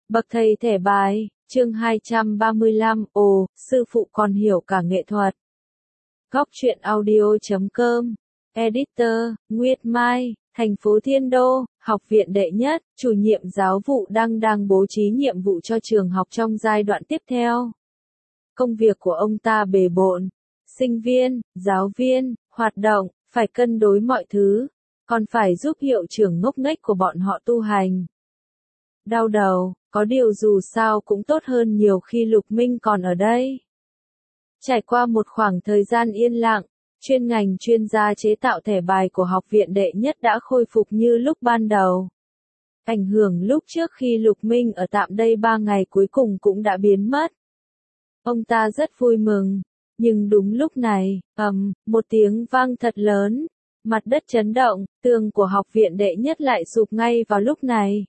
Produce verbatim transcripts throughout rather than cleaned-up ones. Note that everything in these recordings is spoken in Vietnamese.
Bậc thầy thẻ bài, chương hai trăm ba mươi lăm, ồ, sư phụ còn hiểu cả nghệ thuật. Góc truyện audio chấm com, Editor, Nguyệt Mai, thành phố Thiên Đô, học viện đệ nhất, chủ nhiệm giáo vụ đang đang bố trí nhiệm vụ cho trường học trong giai đoạn tiếp theo. Công việc của ông ta bề bộn, sinh viên, giáo viên, hoạt động, phải cân đối mọi thứ, còn phải giúp hiệu trưởng ngốc nghếch của bọn họ tu hành. Đau đầu, có điều dù sao cũng tốt hơn nhiều khi Lục Minh còn ở đây. Trải qua một khoảng thời gian yên lặng, chuyên ngành chuyên gia chế tạo thẻ bài của học viện đệ nhất đã khôi phục như lúc ban đầu. Ảnh hưởng lúc trước khi Lục Minh ở tạm đây ba ngày cuối cùng cũng đã biến mất. Ông ta rất vui mừng, nhưng đúng lúc này, ầm, một tiếng vang thật lớn, mặt đất chấn động, tường của học viện đệ nhất lại sụp ngay vào lúc này.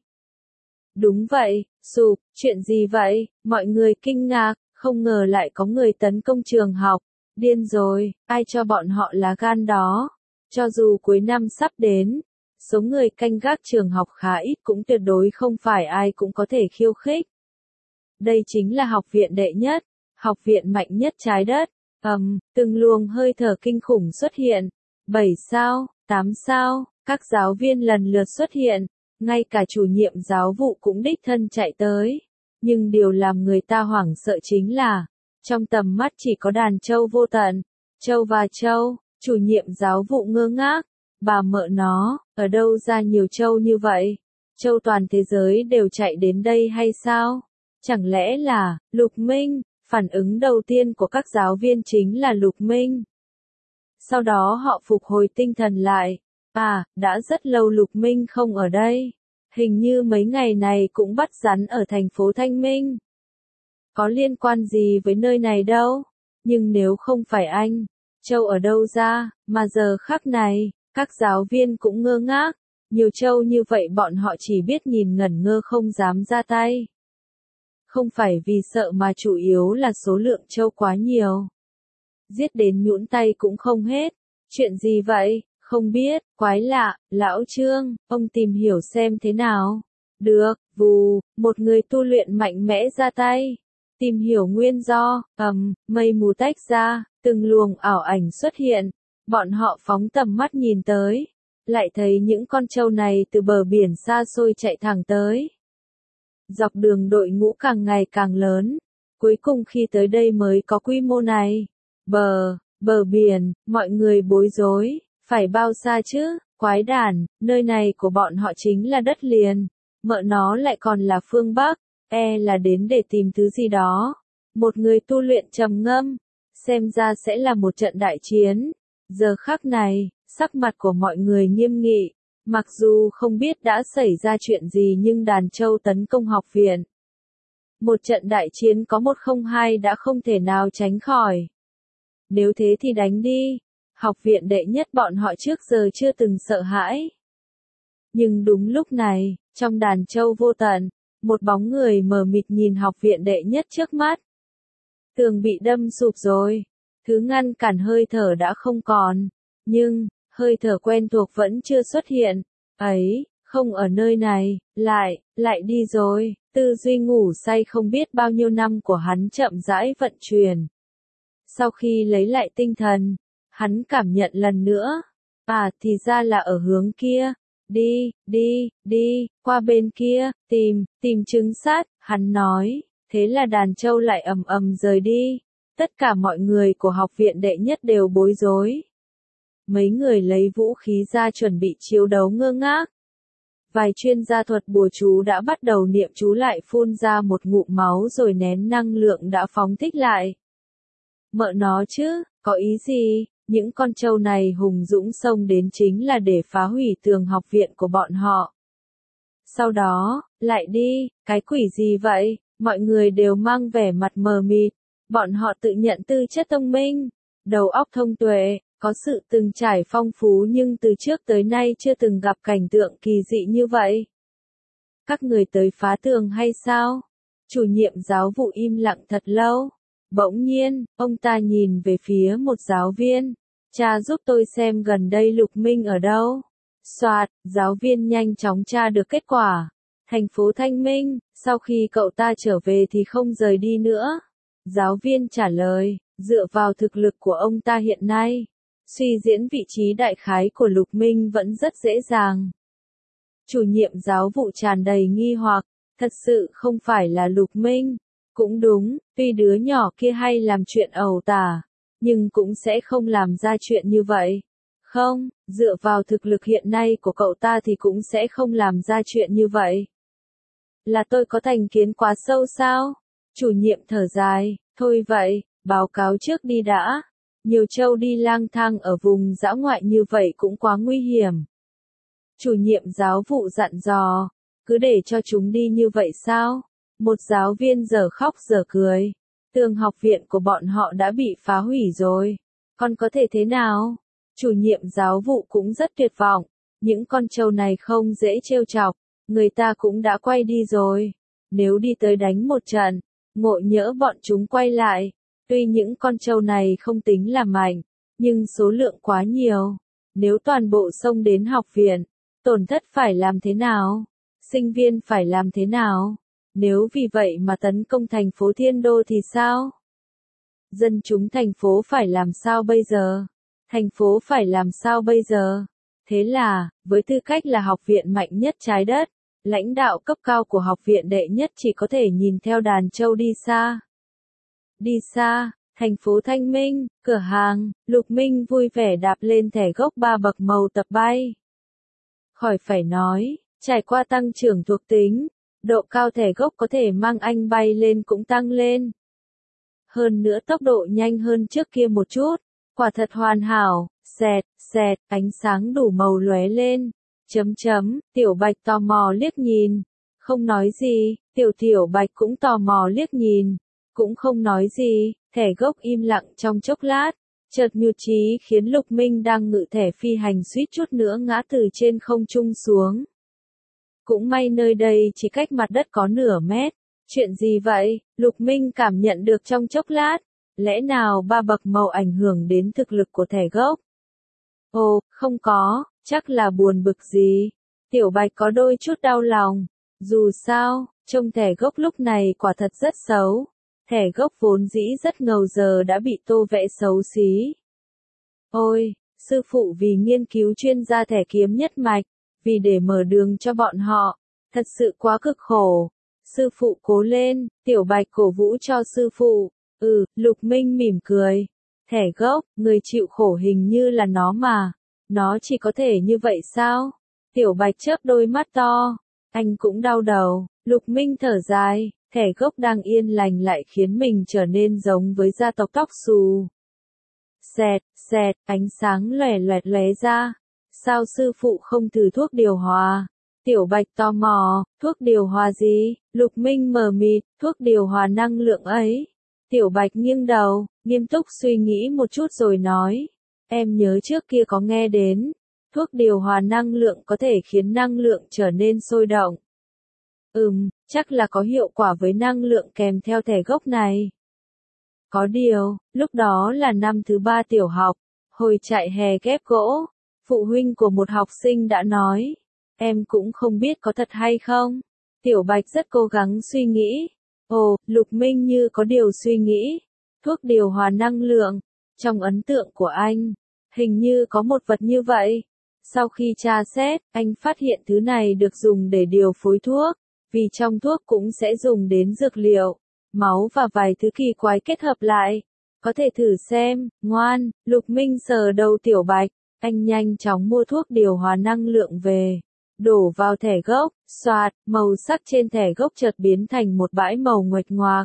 Đúng vậy, sụp, chuyện gì vậy? Mọi người kinh ngạc, không ngờ lại có người tấn công trường học. Điên rồi, ai cho bọn họ lá gan đó? Cho dù cuối năm sắp đến, số người canh gác trường học khá ít cũng tuyệt đối không phải ai cũng có thể khiêu khích. Đây chính là học viện đệ nhất, học viện mạnh nhất trái đất. Ầm, từng luồng hơi thở kinh khủng xuất hiện. Bảy sao, tám sao, các giáo viên lần lượt xuất hiện. Ngay cả chủ nhiệm giáo vụ cũng đích thân chạy tới. Nhưng điều làm người ta hoảng sợ chính là, trong tầm mắt chỉ có đàn trâu vô tận. Trâu và trâu, chủ nhiệm giáo vụ ngơ ngác. Bà mợ nó, ở đâu ra nhiều trâu như vậy? Trâu toàn thế giới đều chạy đến đây hay sao? Chẳng lẽ là, Lục Minh? Phản ứng đầu tiên của các giáo viên chính là Lục Minh. Sau đó họ phục hồi tinh thần lại. À, đã rất lâu Lục Minh không ở đây. Hình như mấy ngày này cũng bắt rắn ở thành phố Thanh Minh. Có liên quan gì với nơi này đâu. Nhưng nếu không phải anh, trâu ở đâu ra, mà giờ khắc này, các giáo viên cũng ngơ ngác. Nhiều trâu như vậy bọn họ chỉ biết nhìn ngẩn ngơ không dám ra tay. Không phải vì sợ mà chủ yếu là số lượng trâu quá nhiều. Giết đến nhũn tay cũng không hết. Chuyện gì vậy? Không biết, quái lạ, lão Trương, ông tìm hiểu xem thế nào. Được, vù, một người tu luyện mạnh mẽ ra tay. Tìm hiểu nguyên do, ầm, mây mù tách ra, từng luồng ảo ảnh xuất hiện. Bọn họ phóng tầm mắt nhìn tới. Lại thấy những con trâu này từ bờ biển xa xôi chạy thẳng tới. Dọc đường đội ngũ càng ngày càng lớn. Cuối cùng khi tới đây mới có quy mô này. Bờ, bờ biển, mọi người bối rối. Phải bao xa chứ, quái đản, nơi này của bọn họ chính là đất liền. Mợ nó lại còn là phương Bắc, e là đến để tìm thứ gì đó. Một người tu luyện trầm ngâm, xem ra sẽ là một trận đại chiến. Giờ khắc này, sắc mặt của mọi người nghiêm nghị. Mặc dù không biết đã xảy ra chuyện gì nhưng đàn trâu tấn công học viện. Một trận đại chiến có một không hai đã không thể nào tránh khỏi. Nếu thế thì đánh đi. Học viện đệ nhất bọn họ trước giờ chưa từng sợ hãi. Nhưng đúng lúc này, trong đàn trâu vô tận, một bóng người mờ mịt nhìn học viện đệ nhất trước mắt. Tường bị đâm sụp rồi. Thứ ngăn cản hơi thở đã không còn. Nhưng, hơi thở quen thuộc vẫn chưa xuất hiện. Ấy, không ở nơi này, lại, lại đi rồi. Tư duy ngủ say không biết bao nhiêu năm của hắn chậm rãi vận chuyển. Sau khi lấy lại tinh thần, hắn cảm nhận lần nữa. À, thì ra là ở hướng kia. Đi, đi, đi, qua bên kia, tìm, tìm trứng sát, hắn nói. Thế là đàn trâu lại ầm ầm rời đi. Tất cả mọi người của học viện đệ nhất đều bối rối. Mấy người lấy vũ khí ra chuẩn bị chiến đấu ngơ ngác. Vài chuyên gia thuật bùa chú đã bắt đầu niệm chú lại phun ra một ngụm máu rồi nén năng lượng đã phóng thích lại. Mợ nó chứ, có ý gì? Những con trâu này hùng dũng xông đến chính là để phá hủy tường học viện của bọn họ. Sau đó, lại đi, cái quỷ gì vậy? Mọi người đều mang vẻ mặt mờ mịt. Bọn họ tự nhận tư chất thông minh, đầu óc thông tuệ, có sự từng trải phong phú nhưng từ trước tới nay chưa từng gặp cảnh tượng kỳ dị như vậy. Các người tới phá tường hay sao? Chủ nhiệm giáo vụ im lặng thật lâu. Bỗng nhiên, ông ta nhìn về phía một giáo viên. Cha giúp tôi xem gần đây Lục Minh ở đâu. Soạt, giáo viên nhanh chóng tra được kết quả. Thành phố Thanh Minh, sau khi cậu ta trở về thì không rời đi nữa. Giáo viên trả lời, dựa vào thực lực của ông ta hiện nay, suy diễn vị trí đại khái của Lục Minh vẫn rất dễ dàng. Chủ nhiệm giáo vụ tràn đầy nghi hoặc, thật sự không phải là Lục Minh. Cũng đúng, tuy đứa nhỏ kia hay làm chuyện ẩu tả, nhưng cũng sẽ không làm ra chuyện như vậy. Không, dựa vào thực lực hiện nay của cậu ta thì cũng sẽ không làm ra chuyện như vậy. Là tôi có thành kiến quá sâu sao? Chủ nhiệm thở dài, thôi vậy, báo cáo trước đi đã. Nhiều trâu đi lang thang ở vùng dã ngoại như vậy cũng quá nguy hiểm. Chủ nhiệm giáo vụ dặn dò, cứ để cho chúng đi như vậy sao? Một giáo viên giờ khóc giờ cười. Tường học viện của bọn họ đã bị phá hủy rồi. Còn có thể thế nào? Chủ nhiệm giáo vụ cũng rất tuyệt vọng. Những con trâu này không dễ trêu chọc. Người ta cũng đã quay đi rồi. Nếu đi tới đánh một trận, ngộ nhỡ bọn chúng quay lại. Tuy những con trâu này không tính là mạnh, nhưng số lượng quá nhiều. Nếu toàn bộ xông đến học viện, tổn thất phải làm thế nào? Sinh viên phải làm thế nào? Nếu vì vậy mà tấn công thành phố Thiên Đô thì sao? Dân chúng thành phố phải làm sao bây giờ? Thành phố phải làm sao bây giờ? Thế là, với tư cách là học viện mạnh nhất trái đất, lãnh đạo cấp cao của học viện đệ nhất chỉ có thể nhìn theo đàn trâu đi xa. Đi xa, thành phố Thanh Minh, cửa hàng, Lục Minh vui vẻ đạp lên thẻ gốc ba bậc màu tập bay. Khỏi phải nói, trải qua tăng trưởng thuộc tính, độ cao thẻ gốc có thể mang anh bay lên cũng tăng lên. Hơn nữa tốc độ nhanh hơn trước kia một chút, quả thật hoàn hảo, xẹt, xẹt, ánh sáng đủ màu lóe lên. Chấm chấm, Tiểu Bạch tò mò liếc nhìn. Không nói gì, Tiểu Tiểu Bạch cũng tò mò liếc nhìn. Cũng không nói gì, thẻ gốc im lặng trong chốc lát. Chợt nhụt chí khiến Lục Minh đang ngự thẻ phi hành suýt chút nữa ngã từ trên không trung xuống. Cũng may nơi đây chỉ cách mặt đất có nửa mét. Chuyện gì vậy? Lục Minh cảm nhận được trong chốc lát. Lẽ nào ba bậc màu ảnh hưởng đến thực lực của thẻ gốc? Ồ, không có, chắc là buồn bực gì. Tiểu Bạch có đôi chút đau lòng. Dù sao, trông thẻ gốc lúc này quả thật rất xấu. Thẻ gốc vốn dĩ rất ngầu giờ đã bị tô vẽ xấu xí. Ôi, sư phụ vì nghiên cứu chuyên gia thẻ kiếm nhất mạch, vì để mở đường cho bọn họ, thật sự quá cực khổ. Sư phụ cố lên, Tiểu Bạch cổ vũ cho sư phụ. Ừ, Lục Minh mỉm cười. Thẻ gốc, người chịu khổ hình như là nó mà. Nó chỉ có thể như vậy sao? Tiểu Bạch chớp đôi mắt to. Anh cũng đau đầu. Lục Minh thở dài. Thẻ gốc đang yên lành lại khiến mình trở nên giống với gia tộc tóc xù. Xẹt, xẹt, ánh sáng lòe loẹt lóe ra. Sao sư phụ không thử thuốc điều hòa? Tiểu Bạch tò mò, thuốc điều hòa gì? Lục Minh mờ mịt, thuốc điều hòa năng lượng ấy. Tiểu Bạch nghiêng đầu, nghiêm túc suy nghĩ một chút rồi nói. Em nhớ trước kia có nghe đến. Thuốc điều hòa năng lượng có thể khiến năng lượng trở nên sôi động. Ừm, chắc là có hiệu quả với năng lượng kèm theo thẻ gốc này. Có điều, lúc đó là năm thứ ba tiểu học, hồi chạy hè ghép gỗ, phụ huynh của một học sinh đã nói. Em cũng không biết có thật hay không. Tiểu Bạch rất cố gắng suy nghĩ. Ồ, Lục Minh như có điều suy nghĩ. Thuốc điều hòa năng lượng. Trong ấn tượng của anh, hình như có một vật như vậy. Sau khi tra xét, anh phát hiện thứ này được dùng để điều phối thuốc. Vì trong thuốc cũng sẽ dùng đến dược liệu, máu và vài thứ kỳ quái kết hợp lại. Có thể thử xem, ngoan. Lục Minh sờ đầu Tiểu Bạch. Anh nhanh chóng mua thuốc điều hòa năng lượng về. Đổ vào thẻ gốc, xoạt, màu sắc trên thẻ gốc chợt biến thành một bãi màu nguệch ngoạc.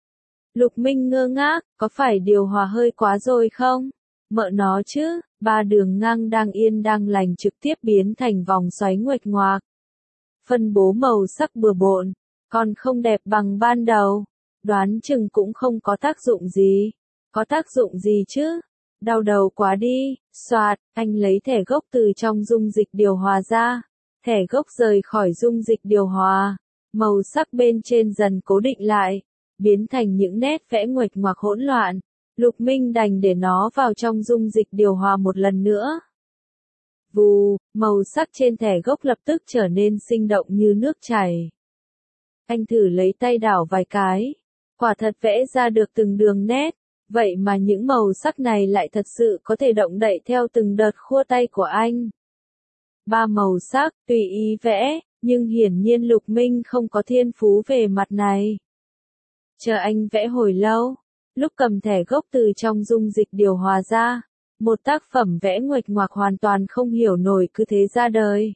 Lục Minh ngơ ngác, có phải điều hòa hơi quá rồi không? Mợ nó chứ, ba đường ngang đang yên đang lành trực tiếp biến thành vòng xoáy nguệch ngoạc. Phân bố màu sắc bừa bộn, còn không đẹp bằng ban đầu. Đoán chừng cũng không có tác dụng gì. Có tác dụng gì chứ? Đau đầu quá đi, xoạt, anh lấy thẻ gốc từ trong dung dịch điều hòa ra. Thẻ gốc rời khỏi dung dịch điều hòa, màu sắc bên trên dần cố định lại, biến thành những nét vẽ nguệch ngoạc hỗn loạn. Lục Minh đành để nó vào trong dung dịch điều hòa một lần nữa. Vù, màu sắc trên thẻ gốc lập tức trở nên sinh động như nước chảy. Anh thử lấy tay đảo vài cái. Quả thật vẽ ra được từng đường nét. Vậy mà những màu sắc này lại thật sự có thể động đậy theo từng đợt khua tay của anh. Ba màu sắc, tùy ý vẽ, nhưng hiển nhiên Lục Minh không có thiên phú về mặt này. Chờ anh vẽ hồi lâu, lúc cầm thẻ gốc từ trong dung dịch điều hòa ra, một tác phẩm vẽ nguệch ngoạc hoàn toàn không hiểu nổi cứ thế ra đời.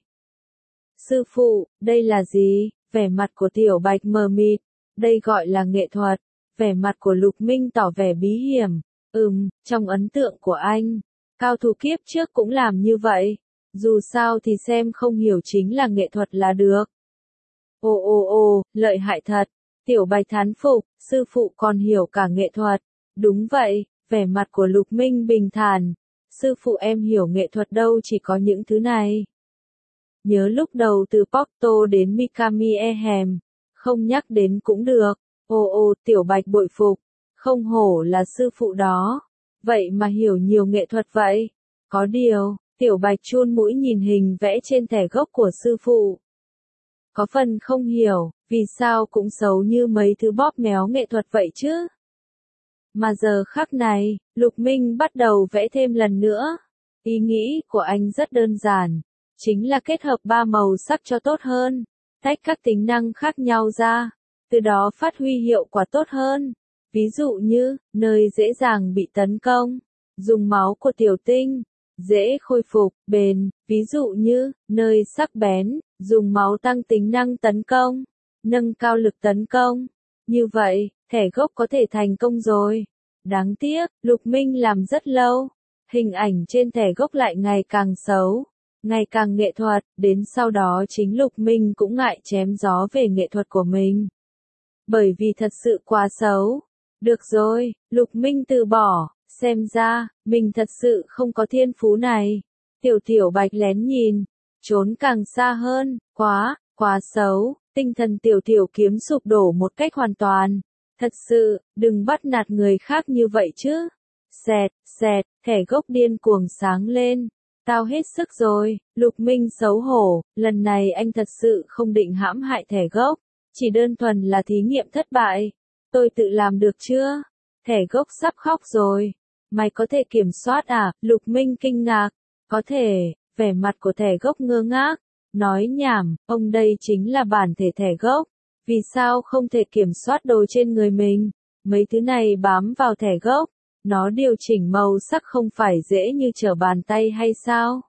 Sư phụ, đây là gì? Vẻ mặt của Tiểu Bạch mờ mịt, đây gọi là nghệ thuật. Vẻ mặt của Lục Minh tỏ vẻ bí hiểm. Ừm, trong ấn tượng của anh, cao thủ kiếp trước cũng làm như vậy. Dù sao thì xem không hiểu chính là nghệ thuật là được. Ồ ồ ồ, lợi hại thật. Tiểu Bạch thán phục, sư phụ còn hiểu cả nghệ thuật. Đúng vậy, vẻ mặt của Lục Minh bình thản. Sư phụ em hiểu nghệ thuật đâu chỉ có những thứ này. Nhớ lúc đầu từ Porto đến Mikami Ehem, không nhắc đến cũng được. Ồ ồ, Tiểu Bạch bội phục, không hổ là sư phụ đó. Vậy mà hiểu nhiều nghệ thuật vậy. Có điều, Tiểu Bạch chun mũi nhìn hình vẽ trên thẻ gốc của sư phụ. Có phần không hiểu, vì sao cũng xấu như mấy thứ bóp méo nghệ thuật vậy chứ. Mà giờ khắc này, Lục Minh bắt đầu vẽ thêm lần nữa. Ý nghĩ của anh rất đơn giản, chính là kết hợp ba màu sắc cho tốt hơn, tách các tính năng khác nhau ra, từ đó phát huy hiệu quả tốt hơn. Ví dụ như, nơi dễ dàng bị tấn công, dùng máu của tiểu tinh, dễ khôi phục, bền, ví dụ như, nơi sắc bén, dùng máu tăng tính năng tấn công, nâng cao lực tấn công. Như vậy, thẻ gốc có thể thành công rồi. Đáng tiếc, Lục Minh làm rất lâu, hình ảnh trên thẻ gốc lại ngày càng xấu, ngày càng nghệ thuật, đến sau đó chính Lục Minh cũng ngại chém gió về nghệ thuật của mình. Bởi vì thật sự quá xấu. Được rồi, Lục Minh từ bỏ, xem ra, mình thật sự không có thiên phú này. Tiểu Tiểu Bạch lén nhìn, trốn càng xa hơn, quá, quá xấu, tinh thần Tiểu Tiểu kiếm sụp đổ một cách hoàn toàn. Thật sự, đừng bắt nạt người khác như vậy chứ. Xẹt, xẹt, thẻ gốc điên cuồng sáng lên. Tao hết sức rồi, Lục Minh xấu hổ, lần này anh thật sự không định hãm hại thẻ gốc, chỉ đơn thuần là thí nghiệm thất bại. Tôi tự làm được chưa? Thẻ gốc sắp khóc rồi. Mày có thể kiểm soát à? Lục Minh kinh ngạc. Có thể, vẻ mặt của thẻ gốc ngơ ngác. Nói nhảm, ông đây chính là bản thể thẻ gốc. Vì sao không thể kiểm soát đồ trên người mình? Mấy thứ này bám vào thẻ gốc. Nó điều chỉnh màu sắc không phải dễ như trở bàn tay hay sao?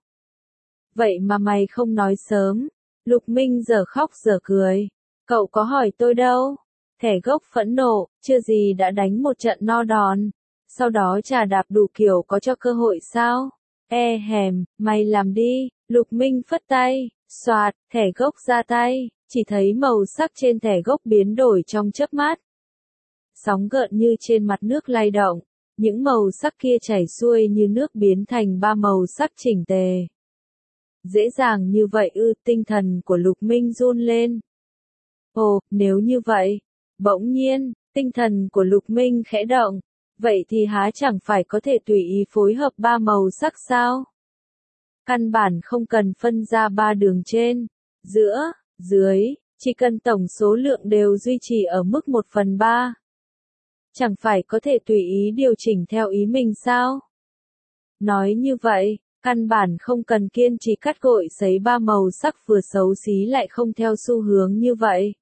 Vậy mà mày không nói sớm. Lục Minh giờ khóc giờ cười. Cậu có hỏi tôi đâu? Thẻ gốc phẫn nộ, chưa gì đã đánh một trận no đòn. Sau đó trà đạp đủ kiểu có cho cơ hội sao? E hèm, mày làm đi. Lục Minh phất tay, xoạt, thẻ gốc ra tay, chỉ thấy màu sắc trên thẻ gốc biến đổi trong chớp mắt. Sóng gợn như trên mặt nước lay động, những màu sắc kia chảy xuôi như nước biến thành ba màu sắc chỉnh tề. Dễ dàng như vậy ư, tinh thần của Lục Minh run lên. Ồ, nếu như vậy, bỗng nhiên, tinh thần của Lục Minh khẽ động, vậy thì há chẳng phải có thể tùy ý phối hợp ba màu sắc sao? Căn bản không cần phân ra ba đường trên, giữa, dưới, chỉ cần tổng số lượng đều duy trì ở mức một phần ba. Chẳng phải có thể tùy ý điều chỉnh theo ý mình sao? Nói như vậy, căn bản không cần kiên trì cắt gội sấy ba màu sắc vừa xấu xí lại không theo xu hướng như vậy.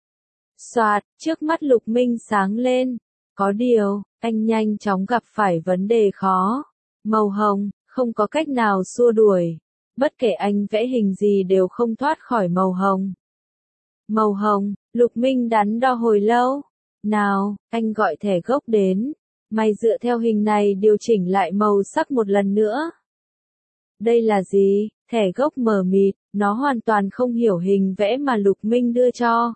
Xoạt, trước mắt Lục Minh sáng lên. Có điều, anh nhanh chóng gặp phải vấn đề khó. Màu hồng, không có cách nào xua đuổi. Bất kể anh vẽ hình gì đều không thoát khỏi màu hồng. Màu hồng, Lục Minh đắn đo hồi lâu. Nào, anh gọi thẻ gốc đến. Mày dựa theo hình này điều chỉnh lại màu sắc một lần nữa. Đây là gì? Thẻ gốc mờ mịt, nó hoàn toàn không hiểu hình vẽ mà Lục Minh đưa cho.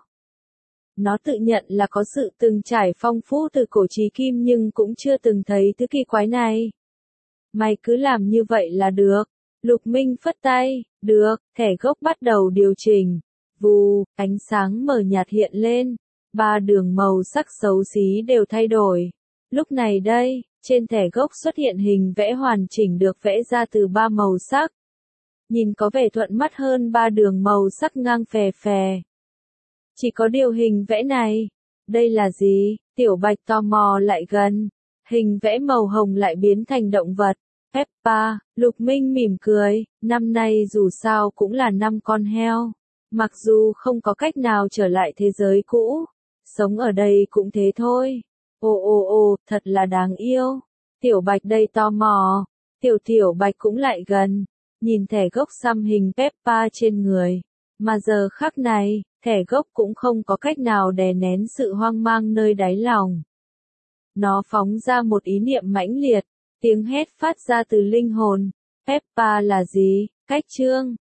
Nó tự nhận là có sự từng trải phong phú từ cổ chí kim nhưng cũng chưa từng thấy thứ kỳ quái này. Mày cứ làm như vậy là được. Lục Minh phất tay, được, thẻ gốc bắt đầu điều chỉnh. Vù, ánh sáng mờ nhạt hiện lên. Ba đường màu sắc xấu xí đều thay đổi. Lúc này đây, trên thẻ gốc xuất hiện hình vẽ hoàn chỉnh được vẽ ra từ ba màu sắc. nhìn có vẻ thuận mắt hơn ba đường màu sắc ngang phè phè. Chỉ có điều hình vẽ này, đây là gì? Tiểu Bạch tò mò lại gần, hình vẽ màu hồng lại biến thành động vật. Peppa, Lục Minh mỉm cười, năm nay dù sao cũng là năm con heo. Mặc dù không có cách nào trở lại thế giới cũ, sống ở đây cũng thế thôi. Ồ ồ ồ, thật là đáng yêu. Tiểu Bạch đây tò mò, Tiểu Tiểu Bạch cũng lại gần, nhìn thẻ gốc xăm hình Peppa trên người. Mà giờ khắc này, thẻ gốc cũng không có cách nào đè nén sự hoang mang nơi đáy lòng. Nó phóng ra một ý niệm mãnh liệt, tiếng hét phát ra từ linh hồn. Peppa là gì? Cách chương